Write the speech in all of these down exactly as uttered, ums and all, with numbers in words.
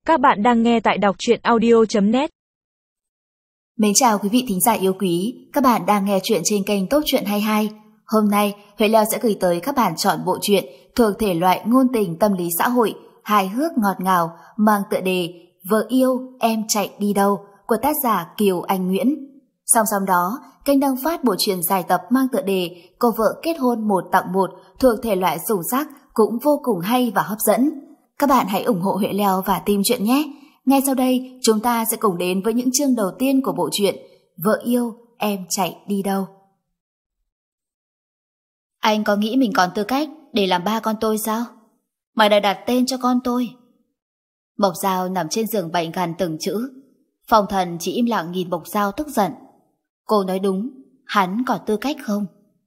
Các bạn đang nghe tại đọc truyện audio chấm net. Mến chào quý vị thính giả yêu quý, các bạn đang nghe chuyện trên kênh Tốt Chuyện hai mươi hai. Hôm nay, Huệ Leo sẽ gửi tới các bạn chọn bộ truyện thuộc thể loại ngôn tình tâm lý xã hội, hài hước ngọt ngào, mang tựa đề Vợ yêu em chạy đi đâu của tác giả Kiều Anh Nguyễn. Song song đó, kênh đang phát bộ truyện dài tập mang tựa đề Cô vợ kết hôn một tặng một thuộc thể loại sủng sắc cũng vô cùng hay và hấp dẫn. Các bạn hãy ủng hộ Huệ Leo và team truyện nhé. Ngay sau đây, chúng ta sẽ cùng đến với những chương đầu tiên của bộ truyện Vợ yêu em chạy đi đâu. Anh có nghĩ mình còn tư cách để làm ba con tôi sao? Mày đã đặt tên cho con tôi. Mộc Dao nằm trên giường bệnh gằn từng chữ. Phong Thần chỉ im lặng nhìn Mộc Dao tức giận. Cô nói đúng, hắn còn tư cách không?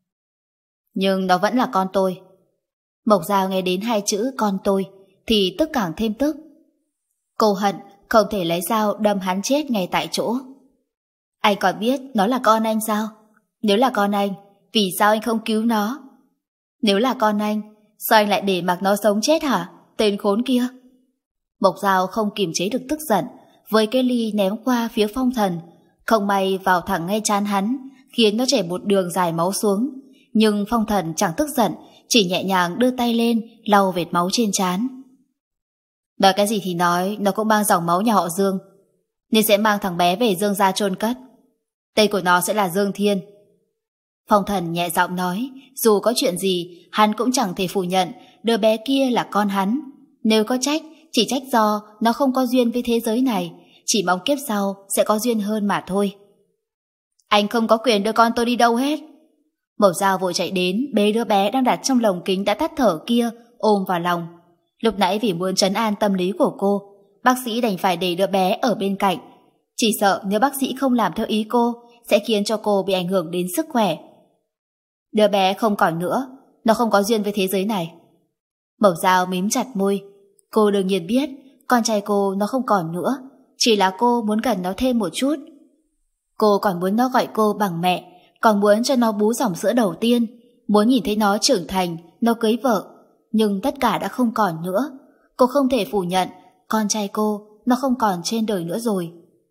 Nhưng nó vẫn là con tôi. Mộc Dao nghe đến hai chữ con tôi thì tức càng thêm tức. Cô hận không thể lấy dao đâm hắn chết ngay tại chỗ. Anh còn biết nó là con anh sao? Nếu là con anh, vì sao anh không cứu nó? Nếu là con anh, sao anh lại để mặc nó sống chết hả? Tên khốn kia. Mộc Dao không kiềm chế được tức giận, với cái ly ném qua phía Phong Thần. Không may vào thẳng ngay trán hắn, khiến nó chảy một đường dài máu xuống. Nhưng Phong Thần chẳng tức giận, chỉ nhẹ nhàng đưa tay lên lau vệt máu trên trán. Nói cái gì thì nói, nó cũng mang dòng máu nhà họ Dương, nên sẽ mang thằng bé về Dương gia chôn cất. Tên của nó sẽ là Dương Thiên. Phong Thần nhẹ giọng nói, dù có chuyện gì, hắn cũng chẳng thể phủ nhận đứa bé kia là con hắn. Nếu có trách, chỉ trách do nó không có duyên với thế giới này, chỉ mong kiếp sau sẽ có duyên hơn mà thôi. Anh không có quyền đưa con tôi đi đâu hết. Mộc Dao vội chạy đến, bế đứa bé đang đặt trong lồng kính đã tắt thở kia, ôm vào lòng. Lúc nãy vì muốn trấn an tâm lý của cô, bác sĩ đành phải để đứa bé ở bên cạnh. Chỉ sợ nếu bác sĩ không làm theo ý cô, sẽ khiến cho cô bị ảnh hưởng đến sức khỏe. Đứa bé không còn nữa, nó không có duyên với thế giới này. Mộc Dao mím chặt môi. Cô đương nhiên biết con trai cô nó không còn nữa, chỉ là cô muốn gần nó thêm một chút. Cô còn muốn nó gọi cô bằng mẹ, còn muốn cho nó bú dòng sữa đầu tiên, muốn nhìn thấy nó trưởng thành, nó cưới vợ. Nhưng tất cả đã không còn nữa. Cô không thể phủ nhận con trai cô nó không còn trên đời nữa rồi.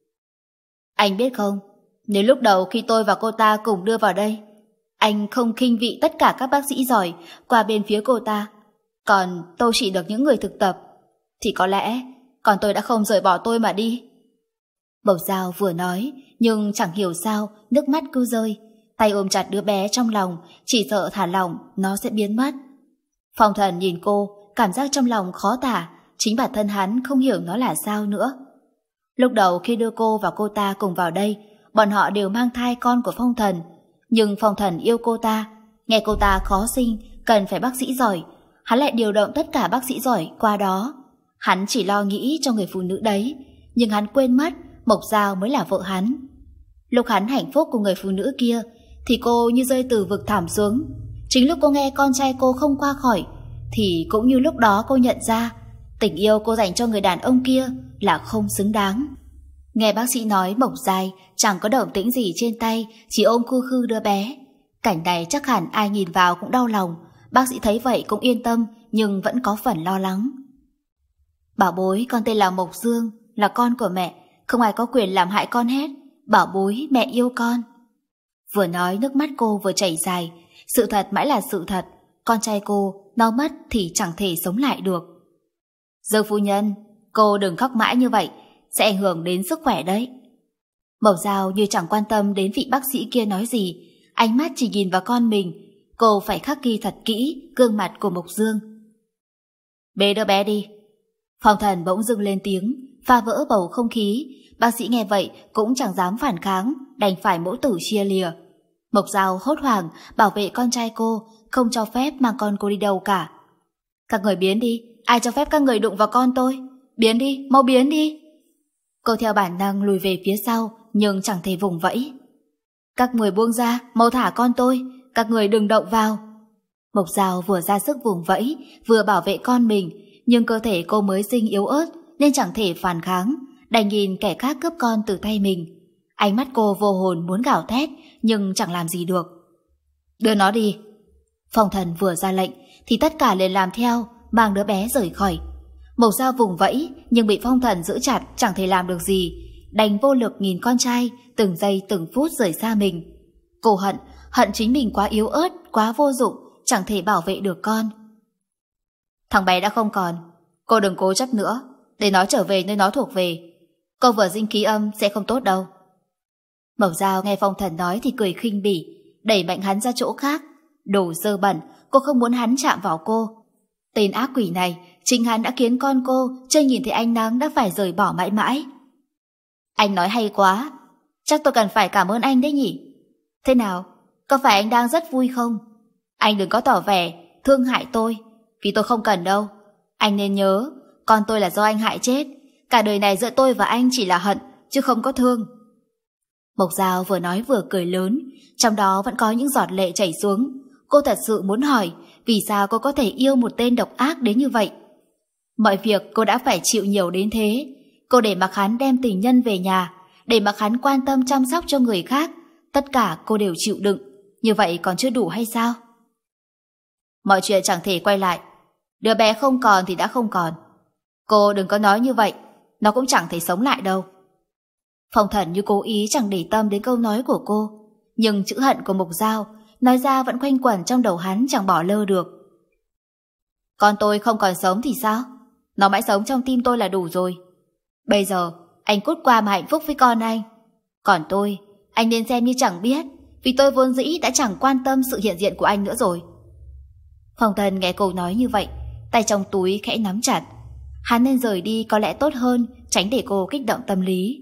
Anh biết không, nếu lúc đầu khi tôi và cô ta cùng đưa vào đây, anh không khinh vị tất cả các bác sĩ giỏi qua bên phía cô ta, còn tôi chỉ được những người thực tập, thì có lẽ còn tôi đã không rời bỏ tôi mà đi. Mộc Dao vừa nói, nhưng chẳng hiểu sao nước mắt cứ rơi. Tay ôm chặt đứa bé trong lòng, chỉ sợ thả lỏng nó sẽ biến mất. Phong Thần nhìn cô, cảm giác trong lòng khó tả, chính bản thân hắn không hiểu nó là sao nữa. Lúc đầu khi đưa cô và cô ta cùng vào đây, bọn họ đều mang thai con của Phong Thần. Nhưng Phong Thần yêu cô ta, nghe cô ta khó sinh, cần phải bác sĩ giỏi, hắn lại điều động tất cả bác sĩ giỏi qua đó. Hắn chỉ lo nghĩ cho người phụ nữ đấy, nhưng hắn quên mất Mộc Dao mới là vợ hắn. Lúc hắn hạnh phúc cùng người phụ nữ kia, thì cô như rơi từ vực thẳm xuống. Chính lúc cô nghe con trai cô không qua khỏi, thì cũng như lúc đó cô nhận ra tình yêu cô dành cho người đàn ông kia là không xứng đáng. Nghe bác sĩ nói Mộc Dài chẳng có động tĩnh gì trên tay, chỉ ôm khư khư đứa bé. Cảnh này chắc hẳn ai nhìn vào cũng đau lòng. Bác sĩ thấy vậy cũng yên tâm, nhưng vẫn có phần lo lắng. Bảo bối, con tên là Mộc Dương, là con của mẹ, không ai có quyền làm hại con hết. Bảo bối, mẹ yêu con. Vừa nói nước mắt cô vừa chảy dài. Sự thật mãi là sự thật, con trai cô nó mất thì chẳng thể sống lại được. Dương phu nhân, cô đừng khóc mãi như vậy, sẽ ảnh hưởng đến sức khỏe đấy. Mộc Dao như chẳng quan tâm đến vị bác sĩ kia nói gì, ánh mắt chỉ nhìn vào con mình. Cô phải khắc ghi thật kỹ gương mặt của Mộc Dương. Bế đứa bé đi. Phong Thần bỗng dưng lên tiếng, phá vỡ bầu không khí. Bác sĩ nghe vậy cũng chẳng dám phản kháng, đành phải mẫu tử chia lìa. Mộc Dao hốt hoảng bảo vệ con trai cô, không cho phép mang con cô đi đâu cả. Các người biến đi, ai cho phép các người đụng vào con tôi? Biến đi, mau biến đi. Cô theo bản năng lùi về phía sau, nhưng chẳng thể vùng vẫy. Các người buông ra, mau thả con tôi, các người đừng động vào. Mộc Dao vừa ra sức vùng vẫy, vừa bảo vệ con mình, nhưng cơ thể cô mới sinh yếu ớt nên chẳng thể phản kháng, đành nhìn kẻ khác cướp con từ tay mình. Ánh mắt cô vô hồn muốn gào thét, nhưng chẳng làm gì được. Đưa nó đi. Phong Thần vừa ra lệnh thì tất cả liền làm theo, mang đứa bé rời khỏi. Mộc Dao vùng vẫy nhưng bị Phong Thần giữ chặt, chẳng thể làm được gì, đành vô lực nhìn con trai từng giây từng phút rời xa mình. Cô hận, hận chính mình quá yếu ớt, quá vô dụng, chẳng thể bảo vệ được con. Thằng bé đã không còn, cô đừng cố chấp nữa, để nó trở về nơi nó thuộc về. Cô vừa dinh ký âm sẽ không tốt đâu. Mộc Dao nghe Phong Thần nói thì cười khinh bỉ, đẩy mạnh hắn ra chỗ khác. Đồ dơ bẩn, cô không muốn hắn chạm vào cô. Tên ác quỷ này, chính hắn đã khiến con cô chưa nhìn thấy ánh nắng đã phải rời bỏ mãi mãi. Anh nói hay quá, chắc tôi cần phải cảm ơn anh đấy nhỉ. Thế nào, có phải anh đang rất vui không? Anh đừng có tỏ vẻ thương hại tôi, vì tôi không cần đâu. Anh nên nhớ, con tôi là do anh hại chết. Cả đời này giữa tôi và anh chỉ là hận, chứ không có thương. Mộc Dao vừa nói vừa cười lớn, trong đó vẫn có những giọt lệ chảy xuống. Cô thật sự muốn hỏi, vì sao cô có thể yêu một tên độc ác đến như vậy? Mọi việc cô đã phải chịu nhiều đến thế. Cô để mặc hắn đem tình nhân về nhà, để mặc hắn quan tâm chăm sóc cho người khác. Tất cả cô đều chịu đựng. Như vậy còn chưa đủ hay sao? Mọi chuyện chẳng thể quay lại. Đứa bé không còn thì đã không còn. Cô đừng có nói như vậy, nó cũng chẳng thể sống lại đâu. Phong Thần như cố ý chẳng để tâm đến câu nói của cô, nhưng chữ hận của Mộc Dao nói ra vẫn quanh quẩn trong đầu hắn, chẳng bỏ lơ được. Con tôi không còn sống thì sao? Nó mãi sống trong tim tôi là đủ rồi. Bây giờ anh cút qua mà hạnh phúc với con anh. Còn tôi, anh nên xem như chẳng biết, vì tôi vốn dĩ đã chẳng quan tâm sự hiện diện của anh nữa rồi. Phong Thần nghe cô nói như vậy, tay trong túi khẽ nắm chặt. Hắn nên rời đi có lẽ tốt hơn, tránh để cô kích động tâm lý.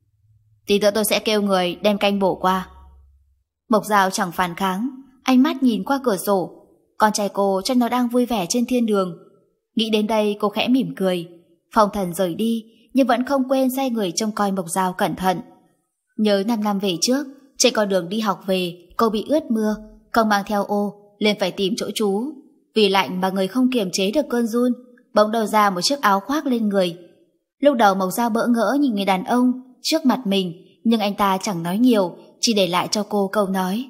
Tí nữa tôi sẽ kêu người đem canh bổ qua. Mộc Dao chẳng phản kháng, ánh mắt nhìn qua cửa sổ. Con trai cô cho nó đang vui vẻ trên thiên đường. Nghĩ đến đây cô khẽ mỉm cười. Phong Thần rời đi, nhưng vẫn không quên sai người trông coi Mộc Dao cẩn thận. Nhớ năm năm về trước, trên con đường đi học về, cô bị ướt mưa, không mang theo ô, lên phải tìm chỗ trú. Vì lạnh mà người không kiềm chế được cơn run, bỗng đầu ra một chiếc áo khoác lên người. Lúc đầu Mộc Dao bỡ ngỡ nhìn người đàn ông trước mặt mình, nhưng anh ta chẳng nói nhiều, chỉ để lại cho cô câu nói: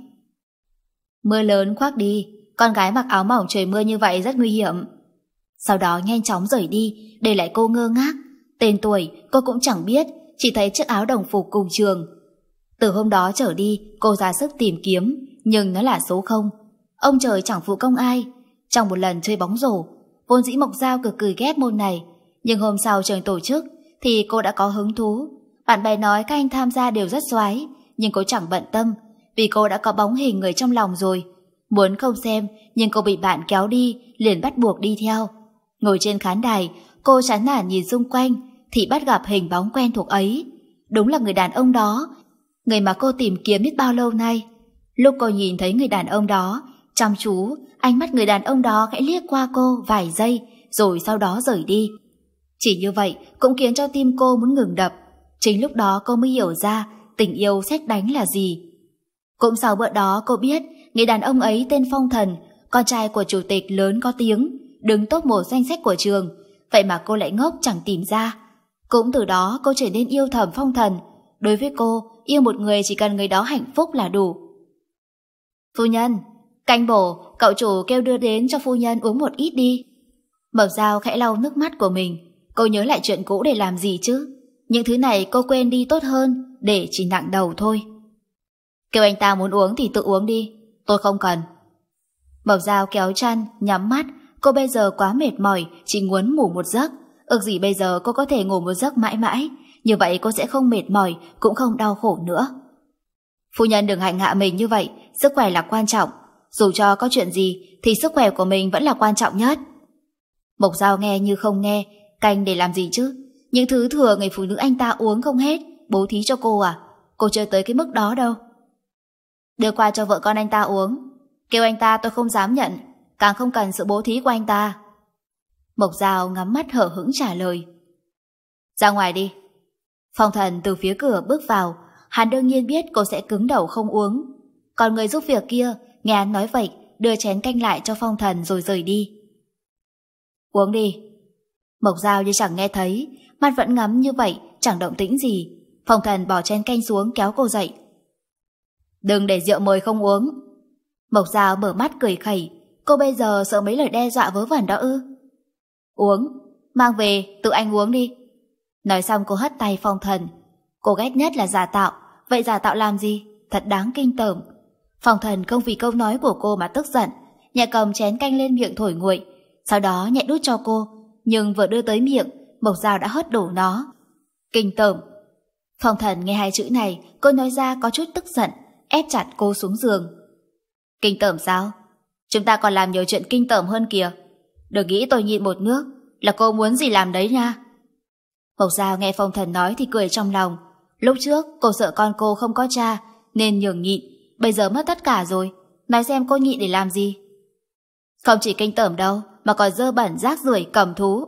Mưa lớn khoác đi, con gái mặc áo mỏng trời mưa như vậy rất nguy hiểm. Sau đó nhanh chóng rời đi, để lại cô ngơ ngác. Tên tuổi cô cũng chẳng biết, chỉ thấy chiếc áo đồng phục cùng trường. Từ hôm đó trở đi, cô ra sức tìm kiếm, nhưng nó là số không. Ông trời chẳng phụ công ai. Trong một lần chơi bóng rổ, vốn dĩ Mộc Dao cực kỳ ghét môn này, nhưng hôm sau trường tổ chức thì cô đã có hứng thú. Bạn bè nói các anh tham gia đều rất xoái, nhưng cô chẳng bận tâm, vì cô đã có bóng hình người trong lòng rồi. Muốn không xem, nhưng cô bị bạn kéo đi, liền bắt buộc đi theo. Ngồi trên khán đài, cô chán nản nhìn xung quanh, thì bắt gặp hình bóng quen thuộc ấy. Đúng là người đàn ông đó, người mà cô tìm kiếm biết bao lâu nay. Lúc cô nhìn thấy người đàn ông đó, chăm chú, ánh mắt người đàn ông đó khẽ liếc qua cô vài giây, rồi sau đó rời đi. Chỉ như vậy cũng khiến cho tim cô muốn ngừng đập. Chính lúc đó cô mới hiểu ra tình yêu sét đánh là gì. Cũng sau bữa đó cô biết người đàn ông ấy tên Phong Thần, con trai của chủ tịch lớn có tiếng, đứng top một danh sách của trường. Vậy mà cô lại ngốc chẳng tìm ra. Cũng từ đó cô trở nên yêu thầm Phong Thần. Đối với cô, yêu một người chỉ cần người đó hạnh phúc là đủ. Phu nhân, canh bổ, cậu chủ kêu đưa đến cho phu nhân uống một ít đi. Mộc Dao khẽ lau nước mắt của mình. Cô nhớ lại chuyện cũ để làm gì chứ? Những thứ này cô quên đi tốt hơn, để chỉ nặng đầu thôi. Kêu anh ta muốn uống thì tự uống đi, tôi không cần. Mộc Dao kéo chăn, nhắm mắt. Cô bây giờ quá mệt mỏi, chỉ muốn ngủ một giấc. Ước gì bây giờ cô có thể ngủ một giấc mãi mãi, như vậy cô sẽ không mệt mỏi, cũng không đau khổ nữa. Phu nhân đừng hành hạ mình như vậy, sức khỏe là quan trọng. Dù cho có chuyện gì thì sức khỏe của mình vẫn là quan trọng nhất. Mộc Dao nghe như không nghe. Canh để làm gì chứ? Những thứ thừa người phụ nữ anh ta uống không hết, bố thí cho cô à? Cô chưa tới cái mức đó đâu. Đưa qua cho vợ con anh ta uống. Kêu anh ta tôi không dám nhận, càng không cần sự bố thí của anh ta. Mộc Dao ngắm mắt hở hững trả lời. Ra ngoài đi. Phong Thần từ phía cửa bước vào. Hắn đương nhiên biết cô sẽ cứng đầu không uống. Còn người giúp việc kia nghe hắn nói vậy, đưa chén canh lại cho Phong Thần rồi rời đi. Uống đi. Mộc Dao như chẳng nghe thấy, mắt vẫn ngắm như vậy, chẳng động tĩnh gì. Phong Thần bỏ chén canh xuống kéo cô dậy. Đừng để rượu mời không uống. Mộc Dao mở mắt cười khẩy. Cô bây giờ sợ mấy lời đe dọa vớ vẩn đó ư? Uống. mang về tự anh uống đi. Nói xong cô hất tay Phong Thần. Cô ghét nhất là giả tạo, vậy giả tạo làm gì? Thật đáng kinh tởm. Phong Thần không vì câu nói của cô mà tức giận, nhẹ cầm chén canh lên miệng thổi nguội, sau đó nhẹ đút cho cô, nhưng vừa đưa tới miệng, Mộc Dao đã hất đổ nó. Kinh tởm. Phong Thần nghe hai chữ này, cô nói ra có chút tức giận, ép chặt cô xuống giường. Kinh tởm sao? Chúng ta còn làm nhiều chuyện kinh tởm hơn kìa. Đừng nghĩ tôi nhịn một nước là cô muốn gì làm đấy nha. Mộc Dao nghe Phong Thần nói thì cười trong lòng. Lúc trước cô sợ con cô không có cha nên nhường nhịn, bây giờ mất tất cả rồi, nói xem cô nhịn để làm gì. Không chỉ kinh tởm đâu, mà còn dơ bẩn, rác rưởi, cầm thú.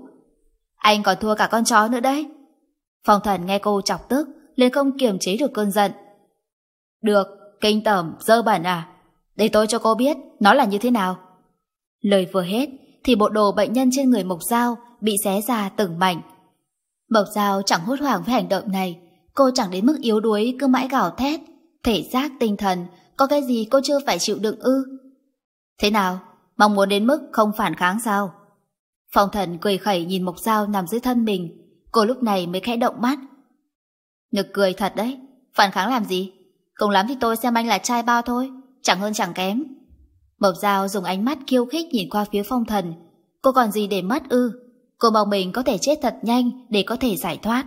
Anh còn thua cả con chó nữa đấy. Phong Thần nghe cô chọc tức liền không kiềm chế được cơn giận. Được, kinh tởm, dơ bẩn à? Để tôi cho cô biết nó là như thế nào. Lời vừa hết thì bộ đồ bệnh nhân trên người Mộc Dao bị xé ra từng mảnh. Mộc Dao chẳng hốt hoảng với hành động này, cô chẳng đến mức yếu đuối cứ mãi gào thét. Thể xác tinh thần có cái gì cô chưa phải chịu đựng ư? Thế nào, mong muốn đến mức không phản kháng sao? Phong Thần cười khẩy nhìn Mộc Dao nằm dưới thân mình. Cô lúc này mới khẽ động mắt. Nực cười thật đấy, phản kháng làm gì? Cùng lắm thì tôi xem anh là trai bao thôi, chẳng hơn chẳng kém. Mộc Dao dùng ánh mắt khiêu khích nhìn qua phía Phong Thần. Cô còn gì để mất ư? Cô mong mình có thể chết thật nhanh để có thể giải thoát.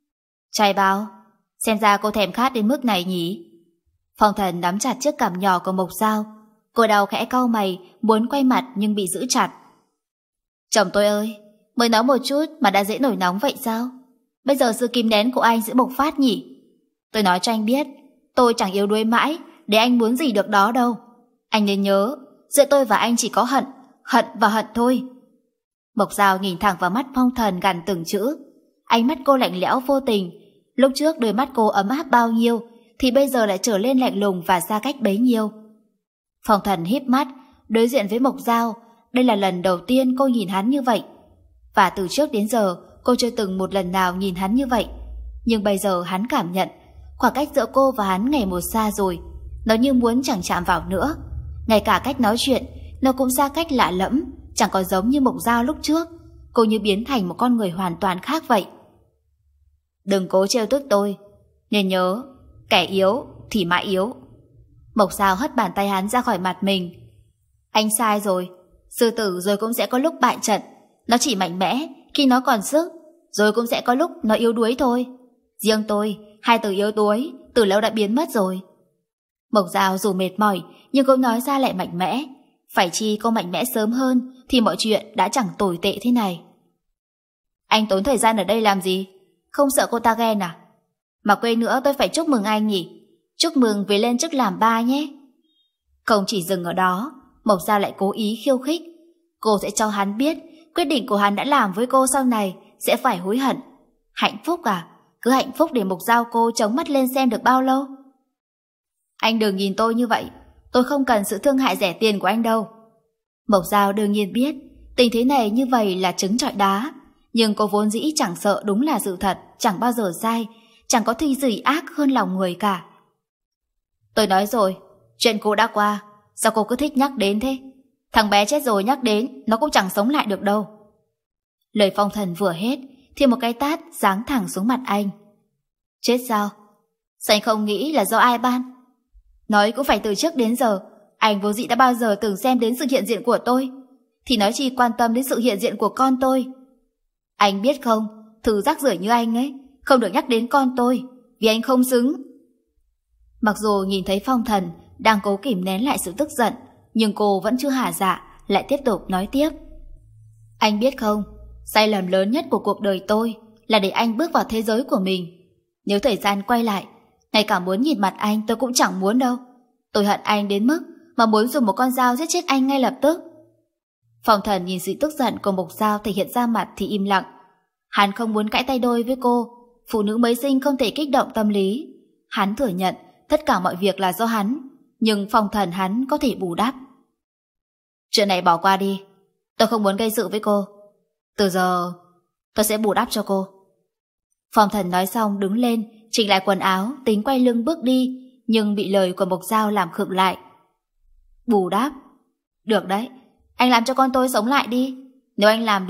Trai bao? Xem ra cô thèm khát đến mức này nhỉ? Phong Thần nắm chặt chiếc cằm nhỏ của Mộc Dao. Cô đau khẽ cau mày, muốn quay mặt nhưng bị giữ chặt. Chồng tôi ơi, mới nói một chút mà đã dễ nổi nóng vậy sao? Bây giờ sự kìm nén của anh sẽ bộc phát nhỉ? Tôi nói cho anh biết, tôi chẳng yếu đuối mãi để anh muốn gì được đó đâu. Anh nên nhớ, giữa tôi và anh chỉ có hận, hận và hận thôi. Mộc Dao nhìn thẳng vào mắt Phong Thần gằn từng chữ. Ánh mắt cô lạnh lẽo vô tình. Lúc trước đôi mắt cô ấm áp bao nhiêu thì bây giờ lại trở lên lạnh lùng và xa cách bấy nhiêu. Phong Thần híp mắt đối diện với Mộc Dao. Đây là lần đầu tiên cô nhìn hắn như vậy, và từ trước đến giờ cô chưa từng một lần nào nhìn hắn như vậy. Nhưng bây giờ hắn cảm nhận khoảng cách giữa cô và hắn ngày một xa rồi. Nó như muốn chẳng chạm vào nữa. Ngay cả cách nói chuyện nó cũng xa cách lạ lẫm, chẳng còn giống như Mộc Dao lúc trước. Cô như biến thành một con người hoàn toàn khác vậy. Đừng cố trêu tức tôi, nên nhớ, kẻ yếu thì mãi yếu. Mộc Dao hất bàn tay hắn ra khỏi mặt mình. Anh sai rồi. Sư tử rồi cũng sẽ có lúc bại trận. Nó chỉ mạnh mẽ khi nó còn sức, rồi cũng sẽ có lúc nó yếu đuối thôi. Riêng tôi, hai từ yếu đuối từ lâu đã biến mất rồi. Mộc Dao dù mệt mỏi nhưng cô nói ra lại mạnh mẽ. Phải chi cô mạnh mẽ sớm hơn thì mọi chuyện đã chẳng tồi tệ thế này. Anh tốn thời gian ở đây làm gì? Không sợ cô ta ghen à? Mà quên nữa, tôi phải chúc mừng anh nhỉ. Chúc mừng vì lên chức làm ba nhé. Không chỉ dừng ở đó, Mộc Dao lại cố ý khiêu khích. Cô sẽ cho hắn biết quyết định của hắn đã làm với cô sau này sẽ phải hối hận. Hạnh phúc à? Cứ hạnh phúc để Mộc Dao cô chống mắt lên xem được bao lâu? Anh đừng nhìn tôi như vậy. Tôi không cần sự thương hại rẻ tiền của anh đâu. Mộc Dao đương nhiên biết tình thế này như vậy là trứng trọi đá. Nhưng cô vốn dĩ chẳng sợ đúng là sự thật, chẳng bao giờ sai, chẳng có thi gì ác hơn lòng người cả. Tôi nói rồi, chuyện cũ đã qua, sao cô cứ thích nhắc đến thế? Thằng bé chết rồi nhắc đến, nó cũng chẳng sống lại được đâu. Lời Phong Thần vừa hết thì một cái tát giáng thẳng xuống mặt anh. Chết sao? Sao anh không nghĩ là do ai ban? Nói cũng phải từ trước đến giờ, anh vô dĩ đã bao giờ từng xem đến sự hiện diện của tôi, thì nói chi quan tâm đến sự hiện diện của con tôi. Anh biết không, thứ rác rưởi như anh ấy không được nhắc đến con tôi, vì anh không xứng. Mặc dù nhìn thấy Phong Thần đang cố kìm nén lại sự tức giận, nhưng cô vẫn chưa hả dạ, lại tiếp tục nói tiếp. Anh biết không, sai lầm lớn nhất của cuộc đời tôi là để anh bước vào thế giới của mình. Nếu thời gian quay lại, ngay cả muốn nhìn mặt anh tôi cũng chẳng muốn đâu. Tôi hận anh đến mức mà muốn dùng một con dao giết chết anh ngay lập tức. Phong Thần nhìn sự tức giận của Mộc Dao thể hiện ra mặt thì im lặng. Hắn không muốn cãi tay đôi với cô. Phụ nữ mới sinh không thể kích động tâm lý. Hắn thừa nhận tất cả mọi việc là do hắn, nhưng Phong Thần hắn có thể bù đắp. Chuyện này bỏ qua đi, tôi không muốn gây sự với cô. Từ giờ tôi sẽ bù đắp cho cô. Phong Thần nói xong đứng lên, chỉnh lại quần áo, tính quay lưng bước đi, nhưng bị lời của Mộc Dao làm khựng lại. Bù đắp? Được đấy, anh làm cho con tôi sống lại đi. Nếu anh làm được,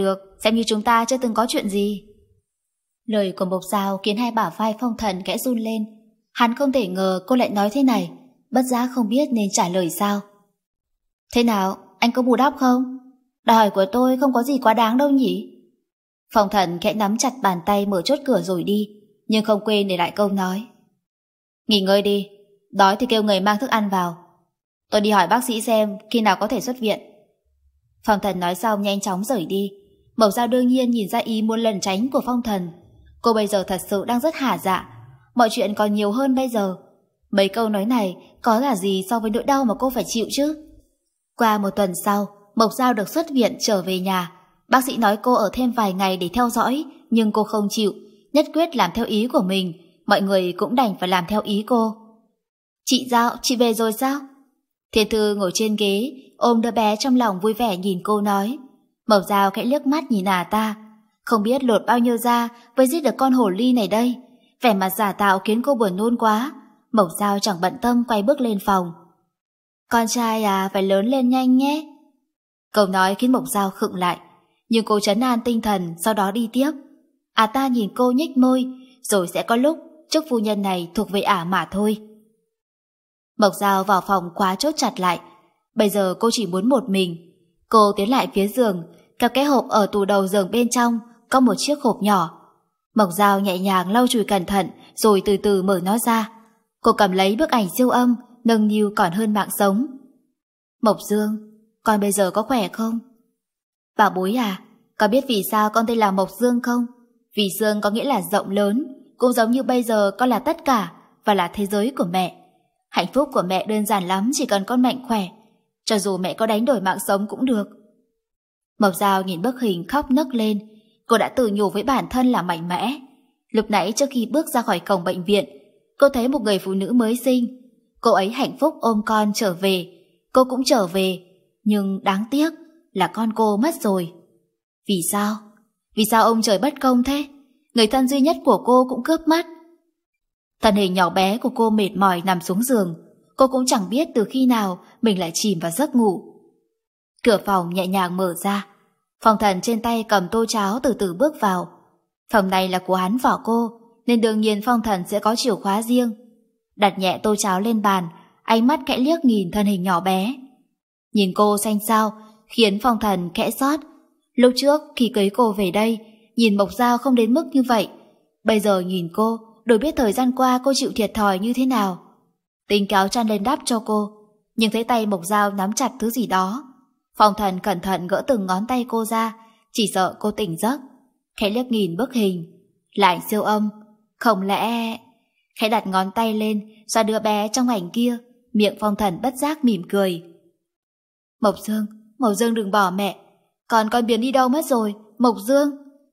xem như chúng ta chưa từng có chuyện gì. Lời của Mộc Giao khiến hai bả vai Phong Thần khẽ run lên. Hắn không thể ngờ cô lại nói thế này, bất giác không biết nên trả lời sao. Thế nào, anh có bù đắp không? Đòi hỏi của tôi không có gì quá đáng đâu nhỉ? Phong Thần khẽ nắm chặt bàn tay mở chốt cửa rồi đi, nhưng không quên để lại câu nói. Nghỉ ngơi đi, đói thì kêu người mang thức ăn vào. Tôi đi hỏi bác sĩ xem khi nào có thể xuất viện. Phong Thần nói xong nhanh chóng rời đi. Mộc Giao đương nhiên nhìn ra ý muốn lẩn tránh của Phong Thần. Cô bây giờ thật sự đang rất hả dạ. Mọi chuyện còn nhiều hơn bây giờ. Mấy câu nói này có là gì so với nỗi đau mà cô phải chịu chứ? Qua một tuần sau, Mộc Giao được xuất viện trở về nhà. Bác sĩ nói cô ở thêm vài ngày để theo dõi, nhưng cô không chịu, nhất quyết làm theo ý của mình. Mọi người cũng đành phải làm theo ý cô. Chị Giao, chị về rồi sao? Thiên Thư ngồi trên ghế, ôm đứa bé trong lòng vui vẻ nhìn cô nói. Mộc Giao khẽ liếc mắt nhìn à ta, không biết lột bao nhiêu da mới giết được con hổ ly này đây. Vẻ mặt giả tạo khiến cô buồn nôn quá. Mộc Giao chẳng bận tâm quay bước lên phòng. Con trai à, phải lớn lên nhanh nhé. Câu nói khiến Mộc Giao khựng lại, nhưng cô trấn an tinh thần, sau đó đi tiếp. À ta nhìn cô nhếch môi, rồi sẽ có lúc chức phu nhân này thuộc về ả mà thôi. Mộc Giao vào phòng khóa chốt chặt lại. Bây giờ cô chỉ muốn một mình. Cô tiến lại phía giường, kéo cái hộp ở tủ đầu giường bên trong có một chiếc hộp nhỏ. Mộc Giao nhẹ nhàng lau chùi cẩn thận rồi từ từ mở nó ra. Cô cầm lấy bức ảnh siêu âm, nâng niu còn hơn mạng sống. Mộc Dương, con bây giờ có khỏe không? Bảo bối à, con biết vì sao con tên là Mộc Dương không? Vì Dương có nghĩa là rộng lớn, cũng giống như bây giờ con là tất cả và là thế giới của mẹ. Hạnh phúc của mẹ đơn giản lắm, chỉ cần con mạnh khỏe. Cho dù mẹ có đánh đổi mạng sống cũng được. Mộc Giao nhìn bức hình khóc nấc lên. Cô đã tự nhủ với bản thân là mạnh mẽ. Lúc nãy trước khi bước ra khỏi cổng bệnh viện, cô thấy một người phụ nữ mới sinh. Cô ấy hạnh phúc ôm con trở về. Cô cũng trở về. Nhưng đáng tiếc là con cô mất rồi. Vì sao? Vì sao ông trời bất công thế? Người thân duy nhất của cô cũng cướp mất. Thân hình nhỏ bé của cô mệt mỏi nằm xuống giường. Cô cũng chẳng biết từ khi nào mình lại chìm vào giấc ngủ. Cửa phòng nhẹ nhàng mở ra. Phong Thần trên tay cầm tô cháo từ từ bước vào. Phòng này là của hắn vỏ cô, nên đương nhiên Phong Thần sẽ có chìa khóa riêng. Đặt nhẹ tô cháo lên bàn, ánh mắt khẽ liếc nhìn thân hình nhỏ bé. Nhìn cô xanh xao khiến Phong Thần khẽ xót. Lúc trước khi cưới cô về đây, nhìn Mộc Giao không đến mức như vậy. Bây giờ nhìn cô, đổi biết thời gian qua cô chịu thiệt thòi như thế nào. Tính kéo chăn lên đắp cho cô, nhưng thấy tay Mộc Giao nắm chặt thứ gì đó. Phong Thần cẩn thận gỡ từng ngón tay cô ra, chỉ sợ cô tỉnh giấc. Khẽ liếc nhìn bức hình, lại siêu âm. Không lẽ... Khẽ đặt ngón tay lên xoa đứa bé trong ảnh kia. Miệng Phong Thần bất giác mỉm cười. Mộc Dương, Mộc Dương đừng bỏ mẹ. Còn con biến đi đâu mất rồi, Mộc Dương?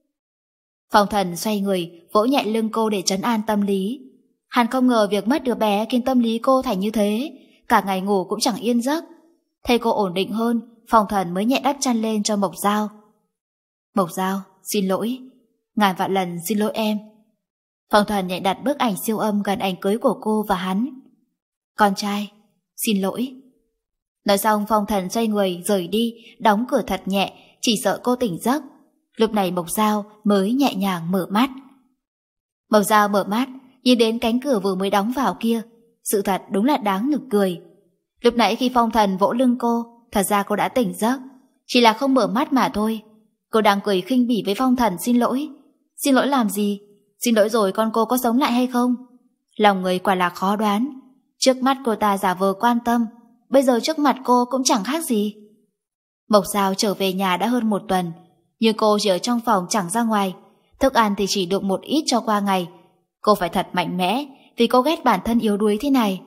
Phong Thần xoay người vỗ nhẹ lưng cô để trấn an tâm lý. Hắn không ngờ việc mất đứa bé khiến tâm lý cô thành như thế, cả ngày ngủ cũng chẳng yên giấc. Thấy cô ổn định hơn, Phong Thần mới nhẹ đắp chăn lên cho Mộc Giao. Mộc Giao, xin lỗi. Ngàn vạn lần xin lỗi em. Phong Thần nhẹ đặt bức ảnh siêu âm gần ảnh cưới của cô và hắn. Con trai, xin lỗi. Nói xong Phong Thần xoay người rời đi, đóng cửa thật nhẹ, chỉ sợ cô tỉnh giấc. Lúc này Mộc Giao mới nhẹ nhàng mở mắt. Mộc Giao mở mắt, nhìn đến cánh cửa vừa mới đóng vào kia. Sự thật đúng là đáng nực cười. Lúc nãy khi Phong Thần vỗ lưng cô, thật ra cô đã tỉnh giấc, chỉ là không mở mắt mà thôi. Cô đang cười khinh bỉ với Phong Thần xin lỗi. Xin lỗi làm gì? Xin lỗi rồi con cô có sống lại hay không? Lòng người quả là khó đoán. Trước mắt cô ta giả vờ quan tâm, bây giờ trước mặt cô cũng chẳng khác gì. Mộc Giao trở về nhà đã hơn một tuần, nhưng cô chỉ ở trong phòng chẳng ra ngoài. Thức ăn thì chỉ được một ít cho qua ngày. Cô phải thật mạnh mẽ, vì cô ghét bản thân yếu đuối thế này.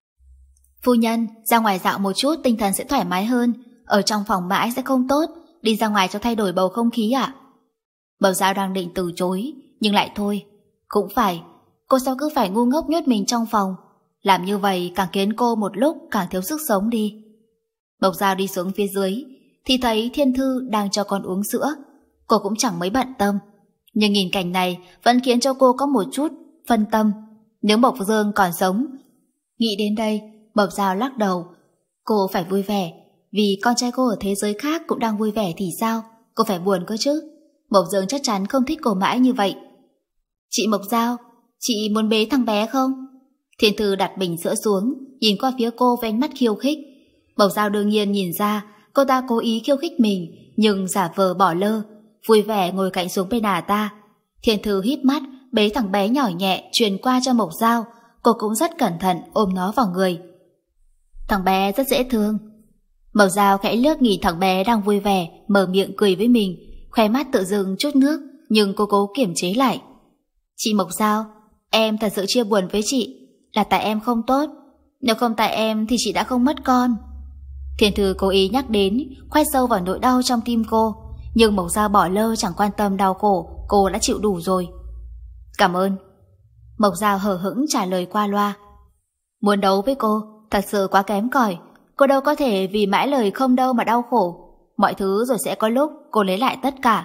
Phu nhân, ra ngoài dạo một chút tinh thần sẽ thoải mái hơn. Ở trong phòng mãi sẽ không tốt, đi ra ngoài cho thay đổi bầu không khí ạ. Mộc Giao đang định từ chối, nhưng lại thôi. Cũng phải, cô sao cứ phải ngu ngốc nhốt mình trong phòng. Làm như vậy càng khiến cô một lúc càng thiếu sức sống đi. Mộc Giao đi xuống phía dưới thì thấy Thiên Thư đang cho con uống sữa. Cô cũng chẳng mấy bận tâm, nhưng nhìn cảnh này vẫn khiến cho cô có một chút phân tâm. Nếu Mộc Dương còn sống. Nghĩ đến đây, Mộc Giao lắc đầu. Cô phải vui vẻ, vì con trai cô ở thế giới khác cũng đang vui vẻ thì sao? Cô phải buồn cơ chứ. Mộc Dương chắc chắn không thích cô mãi như vậy. Chị Mộc Giao, chị muốn bế thằng bé không? Thiên Thư đặt bình sữa xuống, nhìn qua phía cô với ánh mắt khiêu khích. Mộc Giao đương nhiên nhìn ra cô ta cố ý khiêu khích mình, nhưng giả vờ bỏ lơ, vui vẻ ngồi cạnh xuống bên ả ta. Thiên Thư híp mắt bế thằng bé nhỏ nhẹ truyền qua cho Mộc Giao. Cô cũng rất cẩn thận ôm nó vào người. Thằng bé rất dễ thương. Mộc Giao khẽ lướt nhìn thằng bé đang vui vẻ, mở miệng cười với mình, khóe mắt tự dưng chút nước, nhưng cô cố kiềm chế lại. Chị Mộc Giao, em thật sự chia buồn với chị. Là tại em không tốt. Nếu không tại em thì chị đã không mất con. Thiên Thư cố ý nhắc đến, khoét sâu vào nỗi đau trong tim cô. Nhưng Mộc Giao bỏ lơ, chẳng quan tâm đau khổ. Cô đã chịu đủ rồi. Cảm ơn. Mộc Giao hờ hững trả lời qua loa. Muốn đấu với cô thật sự quá kém cỏi. Cô đâu có thể vì mãi lời không đâu mà đau khổ. Mọi thứ rồi sẽ có lúc cô lấy lại tất cả.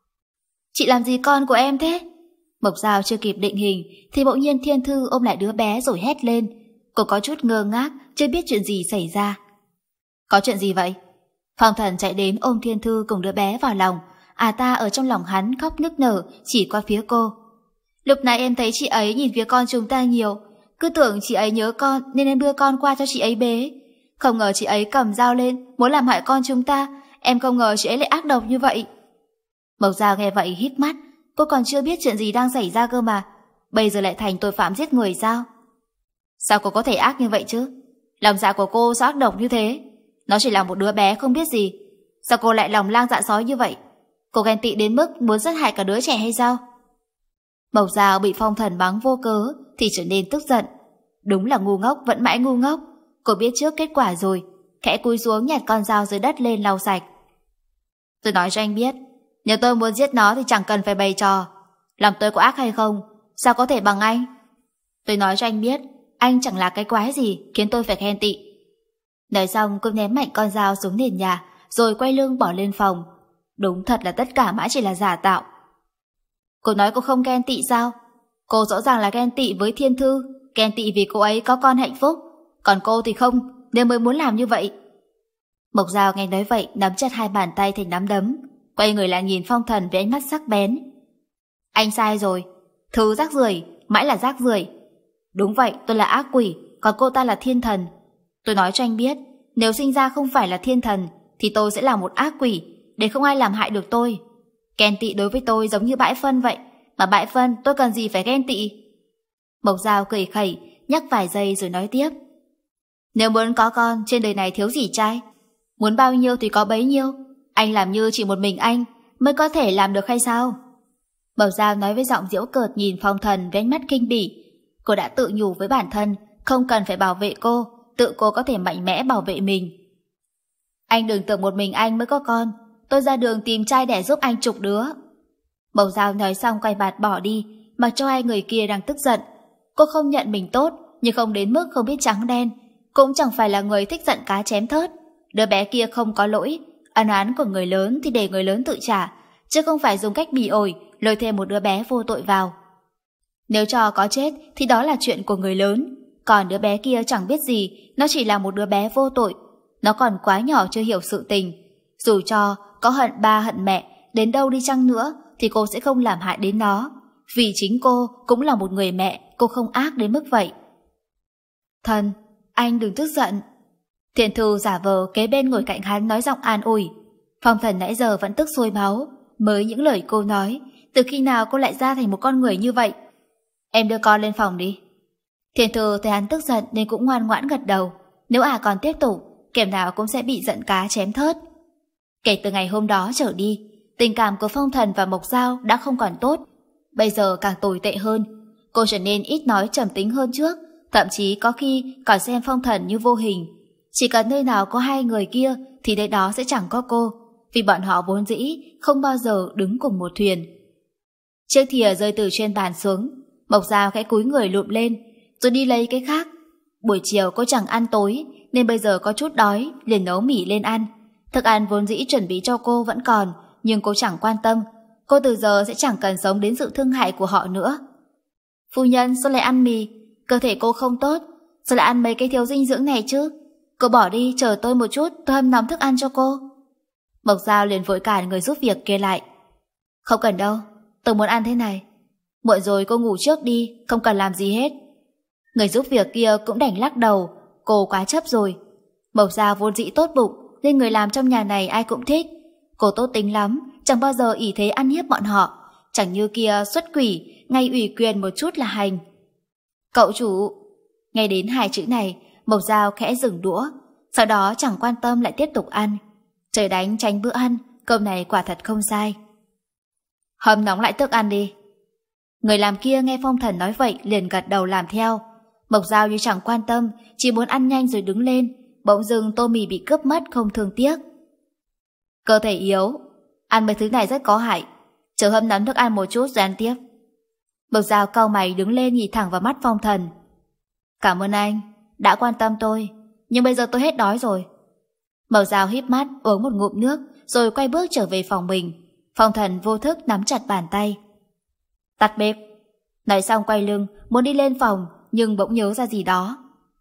Chị làm gì con của em thế? Mộc Giao chưa kịp định hình thì bỗng nhiên Thiên Thư ôm lại đứa bé rồi hét lên. Cô có chút ngơ ngác, chưa biết chuyện gì xảy ra. Có chuyện gì vậy? Phong Thần chạy đến ôm Thiên Thư cùng đứa bé vào lòng. À ta ở trong lòng hắn khóc nức nở, chỉ qua phía cô. Lúc nãy em thấy chị ấy nhìn phía con chúng ta nhiều, cứ tưởng chị ấy nhớ con nên em đưa con qua cho chị ấy bế. Không ngờ chị ấy cầm dao lên muốn làm hại con chúng ta. Em không ngờ chị ấy lại ác độc như vậy. Mộc Giao nghe vậy híp mắt. Cô còn chưa biết chuyện gì đang xảy ra cơ mà. Bây giờ lại thành tội phạm giết người sao? Sao cô có thể ác như vậy chứ? Lòng dạ của cô sao ác độc như thế? Nó chỉ là một đứa bé không biết gì. Sao cô lại lòng lang dạ sói như vậy? Cô ghen tị đến mức muốn sát hại cả đứa trẻ hay sao? Mộc Giao bị Phong Thần mắng vô cớ thì trở nên tức giận. Đúng là ngu ngốc vẫn mãi ngu ngốc. Cô biết trước kết quả rồi, khẽ cúi xuống nhặt con dao dưới đất lên lau sạch. Tôi nói cho anh biết, nếu tôi muốn giết nó thì chẳng cần phải bày trò. Lòng tôi có ác hay không, sao có thể bằng anh? Tôi nói cho anh biết, anh chẳng là cái quái gì khiến tôi phải ghen tị. Nói xong cô ném mạnh con dao xuống nền nhà, rồi quay lưng bỏ lên phòng. Đúng thật là tất cả mãi chỉ là giả tạo. Cô nói cô không ghen tị sao? Cô rõ ràng là ghen tị với Thiên Thư, ghen tị vì cô ấy có con hạnh phúc. Còn cô thì không, nên mới muốn làm như vậy. Mộc Giao nghe nói vậy nắm chặt hai bàn tay thành nắm đấm, quay người lại nhìn Phong Thần với ánh mắt sắc bén. Anh sai rồi, thứ rác rưởi mãi là rác rưởi. Đúng vậy, tôi là ác quỷ, còn cô ta là thiên thần. Tôi nói cho anh biết, nếu sinh ra không phải là thiên thần thì tôi sẽ là một ác quỷ, để không ai làm hại được tôi. Ghen tị đối với tôi giống như bãi phân vậy, mà bãi phân tôi cần gì phải ghen tị. Mộc Giao cười khẩy, nhắc vài giây rồi nói tiếp. Nếu muốn có con, trên đời này thiếu gì trai. Muốn bao nhiêu thì có bấy nhiêu. Anh làm như chỉ một mình anh mới có thể làm được hay sao? Mộc Giao nói với giọng giễu cợt nhìn Phong Thần với ánh mắt kinh bỉ. Cô đã tự nhủ với bản thân không cần phải bảo vệ cô, tự cô có thể mạnh mẽ bảo vệ mình. Anh đừng tưởng một mình anh mới có con. Tôi ra đường tìm trai để giúp anh chục đứa. Mộc Giao nói xong quay bạt bỏ đi, mặc cho hai người kia đang tức giận. Cô không nhận mình tốt, nhưng không đến mức không biết trắng đen. Cũng chẳng phải là người thích giận cá chém thớt. Đứa bé kia không có lỗi, ân oán của người lớn thì để người lớn tự trả, chứ không phải dùng cách bỉ ổi lôi thêm một đứa bé vô tội vào. Nếu cho có chết thì đó là chuyện của người lớn, còn đứa bé kia chẳng biết gì, nó chỉ là một đứa bé vô tội. Nó còn quá nhỏ chưa hiểu sự tình. Dù cho có hận ba hận mẹ đến đâu đi chăng nữa thì cô sẽ không làm hại đến nó, vì chính cô cũng là một người mẹ. Cô không ác đến mức vậy. Thần, anh đừng tức giận. Thiên Thư giả vờ kế bên ngồi cạnh hắn nói giọng an ủi. Phong Thần nãy giờ vẫn tức sôi máu. Mới những lời cô nói, từ khi nào cô lại ra thành một con người như vậy? Em đưa con lên phòng đi. Thiên Thư thấy hắn tức giận nên cũng ngoan ngoãn gật đầu. Nếu à còn tiếp tục, kẻm nào cũng sẽ bị giận cá chém thớt. Kể từ ngày hôm đó trở đi, tình cảm của Phong Thần và Mộc Giao đã không còn tốt. Bây giờ càng tồi tệ hơn. Cô trở nên ít nói trầm tính hơn trước, thậm chí có khi còn xem Phong Thần như vô hình. Chỉ cần nơi nào có hai người kia thì nơi đó sẽ chẳng có cô, vì bọn họ vốn dĩ không bao giờ đứng cùng một thuyền. Chiếc thìa rơi từ trên bàn xuống, Mộc Giao khẽ cúi người lụm lên, rồi đi lấy cái khác. Buổi chiều cô chẳng ăn tối, nên bây giờ có chút đói, liền nấu mì lên ăn. Thức ăn vốn dĩ chuẩn bị cho cô vẫn còn, nhưng cô chẳng quan tâm. Cô từ giờ sẽ chẳng cần sống đến sự thương hại của họ nữa. Phu nhân, sao lại ăn mì? Cơ thể cô không tốt, sao lại ăn mấy cái thiếu dinh dưỡng này chứ? Cô bỏ đi, chờ tôi một chút, tôi hâm nóng thức ăn cho cô. Mộc Giao liền vội cản người giúp việc kia lại. Không cần đâu, tôi muốn ăn thế này. Muộn rồi cô ngủ trước đi, không cần làm gì hết. Người giúp việc kia cũng đành lắc đầu, cô quá chấp rồi. Mộc Giao vốn dĩ tốt bụng, nên người làm trong nhà này ai cũng thích. Cô tốt tính lắm, chẳng bao giờ ỷ thế ăn hiếp bọn họ. Chẳng như kia xuất quỷ, ngay ủy quyền một chút là hành. Cậu chủ. Nghe đến hai chữ này, Mộc Giao khẽ dừng đũa, sau đó chẳng quan tâm lại tiếp tục ăn. Trời đánh tránh bữa ăn, câu này quả thật không sai. Hâm nóng lại thức ăn đi. Người làm kia nghe Phong Thần nói vậy liền gật đầu làm theo. Mộc Giao như chẳng quan tâm, chỉ muốn ăn nhanh rồi đứng lên. Bỗng dưng tô mì bị cướp mất không thương tiếc. Cơ thể yếu, ăn mấy thứ này rất có hại. Chờ hâm nóng thức ăn một chút rồi ăn tiếp. Mộc Giao cau mày đứng lên nhìn thẳng vào mắt Phong Thần. Cảm ơn anh, đã quan tâm tôi, nhưng bây giờ tôi hết đói rồi. Mộc Giao híp mắt uống một ngụm nước rồi quay bước trở về phòng mình. Phong Thần vô thức nắm chặt bàn tay. Tắt bếp. Nói xong quay lưng muốn đi lên phòng, nhưng bỗng nhớ ra gì đó.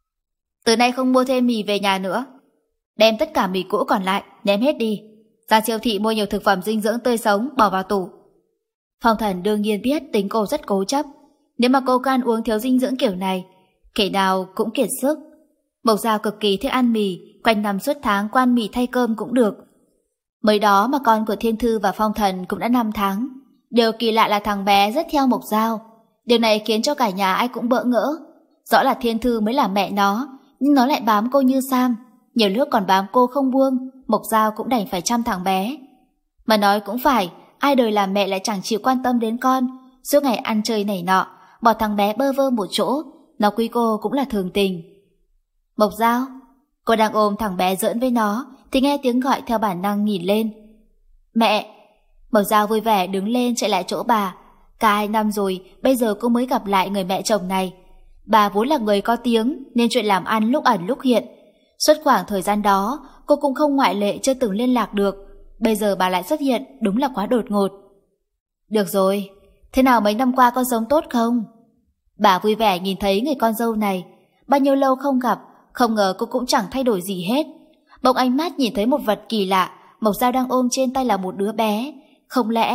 Từ nay không mua thêm mì về nhà nữa. Đem tất cả mì cũ còn lại ném hết đi. Ra siêu thị mua nhiều thực phẩm dinh dưỡng tươi sống bỏ vào tủ. Phong Thần đương nhiên biết tính cô rất cố chấp. Nếu mà cô can uống thiếu dinh dưỡng kiểu này, kể nào cũng kiệt sức. Mộc Giao cực kỳ thích ăn mì, quanh năm suốt tháng quan mì thay cơm cũng được. Mới đó mà con của Thiên Thư và Phong Thần cũng đã năm tháng. Điều kỳ lạ là thằng bé rất theo Mộc Giao. Điều này khiến cho cả nhà ai cũng bỡ ngỡ. Rõ là Thiên Thư mới là mẹ nó, nhưng nó lại bám cô như Sam. Nhiều lúc còn bám cô không buông. Mộc Giao cũng đành phải chăm thằng bé. Mà nói cũng phải, ai đời làm mẹ lại chẳng chịu quan tâm đến con. Suốt ngày ăn chơi này nọ, bỏ thằng bé bơ vơ một chỗ. Nó quý cô cũng là thường tình. Mộc Giao. Cô đang ôm thằng bé giỡn với nó thì nghe tiếng gọi theo bản năng nhìn lên. Mẹ. Mộc Giao vui vẻ đứng lên chạy lại chỗ bà. Cả hai năm rồi, bây giờ cô mới gặp lại người mẹ chồng này. Bà vốn là người có tiếng nên chuyện làm ăn lúc ẩn lúc hiện. Suốt khoảng thời gian đó, cô cũng không ngoại lệ chưa từng liên lạc được. Bây giờ bà lại xuất hiện, đúng là quá đột ngột. Được rồi, thế nào mấy năm qua con sống tốt không? Bà vui vẻ nhìn thấy người con dâu này. Bao nhiêu lâu không gặp, không ngờ cô cũng chẳng thay đổi gì hết. Bỗng ánh mắt nhìn thấy một vật kỳ lạ. Mộc Giao đang ôm trên tay là một đứa bé. Không lẽ...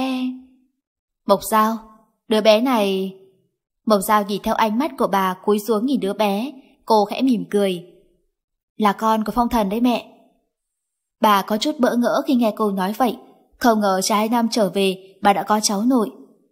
Mộc Giao, đứa bé này... Mộc Giao nhìn theo ánh mắt của bà cúi xuống nhìn đứa bé. Cô khẽ mỉm cười. Là con của Phong Thần đấy mẹ. Bà có chút bỡ ngỡ khi nghe cô nói vậy. Không ngờ trái năm trở về bà đã có cháu nội.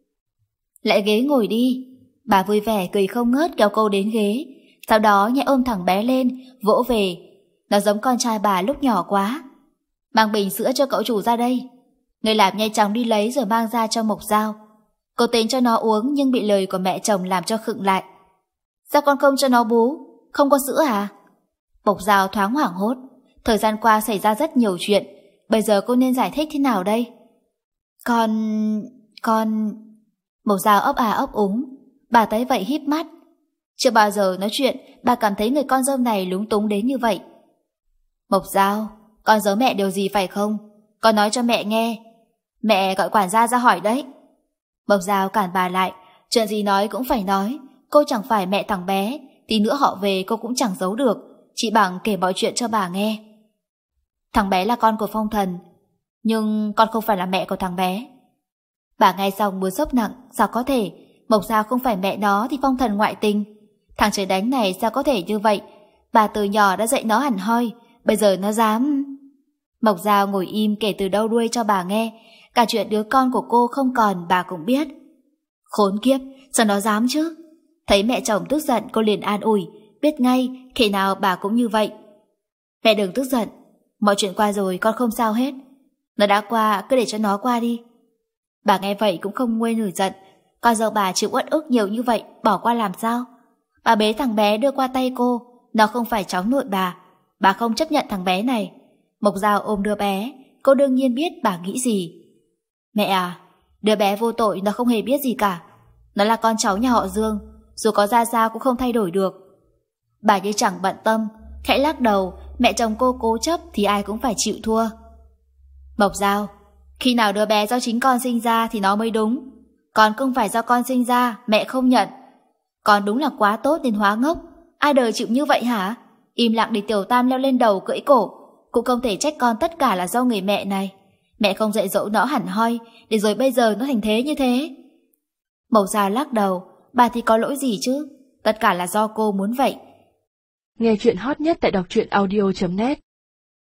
Lại ghế ngồi đi. Bà vui vẻ cười không ngớt kéo cô đến ghế. Sau đó nhẹ ôm thằng bé lên, vỗ về. Nó giống con trai bà lúc nhỏ quá. Mang bình sữa cho cậu chủ ra đây. Người làm nhanh chóng đi lấy rồi mang ra cho Mộc Giao. Cô tính cho nó uống nhưng bị lời của mẹ chồng làm cho khựng lại. Sao con không cho nó bú? Không có sữa à? Mộc Giao thoáng hoảng hốt. Thời gian qua xảy ra rất nhiều chuyện. Bây giờ cô nên giải thích thế nào đây? Con... con... Mộc Giao ấp à ấp úng. Bà thấy vậy híp mắt. Chưa bao giờ nói chuyện bà cảm thấy người con dâu này lúng túng đến như vậy. Mộc Giao, con giấu mẹ điều gì phải không? Con nói cho mẹ nghe. Mẹ gọi quản gia ra hỏi đấy. Mộc Giao cản bà lại. Chuyện gì nói cũng phải nói. Cô chẳng phải mẹ thằng bé. Tí nữa họ về cô cũng chẳng giấu được. Chỉ bằng kể mọi chuyện cho bà nghe. Thằng bé là con của Phong Thần, nhưng con không phải là mẹ của thằng bé. Bà nghe xong muốn sốc nặng. Sao có thể? Mộc Giao không phải mẹ nó thì Phong Thần ngoại tình. Thằng trời đánh này sao có thể như vậy? Bà từ nhỏ đã dạy nó hẳn hoi. Bây giờ nó dám... Mộc Giao ngồi im kể từ đầu đuôi cho bà nghe. Cả chuyện đứa con của cô không còn bà cũng biết. Khốn kiếp, sao nó dám chứ? Thấy mẹ chồng tức giận cô liền an ủi. Biết ngay, khi nào bà cũng như vậy. Mẹ đừng tức giận. Mọi chuyện qua rồi con không sao hết. Nó đã qua cứ để cho nó qua đi. Bà nghe vậy cũng không nguôi nổi giận. Con dâu bà chịu uất ức nhiều như vậy bỏ qua làm sao? Bà bế thằng bé đưa qua tay cô. Nó không phải cháu nội bà. Bà không chấp nhận thằng bé này. Mộc Giao ôm đứa bé. Cô đương nhiên biết bà nghĩ gì. Mẹ à, đứa bé vô tội nó không hề biết gì cả. Nó là con cháu nhà họ Dương. Dù có ra sao cũng không thay đổi được. Bà như chẳng bận tâm, khẽ lắc đầu. Mẹ chồng cô cố chấp thì ai cũng phải chịu thua. Mộc Giao, khi nào đứa bé do chính con sinh ra thì nó mới đúng. Còn không phải do con sinh ra mẹ không nhận. Con đúng là quá tốt nên hóa ngốc. Ai đời chịu như vậy hả? Im lặng để Tiểu Tam leo lên đầu cưỡi cổ. Cũng không thể trách con tất cả là do người mẹ này. Mẹ không dạy dỗ nó hẳn hoi, để rồi bây giờ nó thành thế như thế. Mộc Giao lắc đầu, bà thì có lỗi gì chứ, tất cả là do cô muốn vậy. Nghe chuyện hot nhất tại đọc truyện audio chấm net.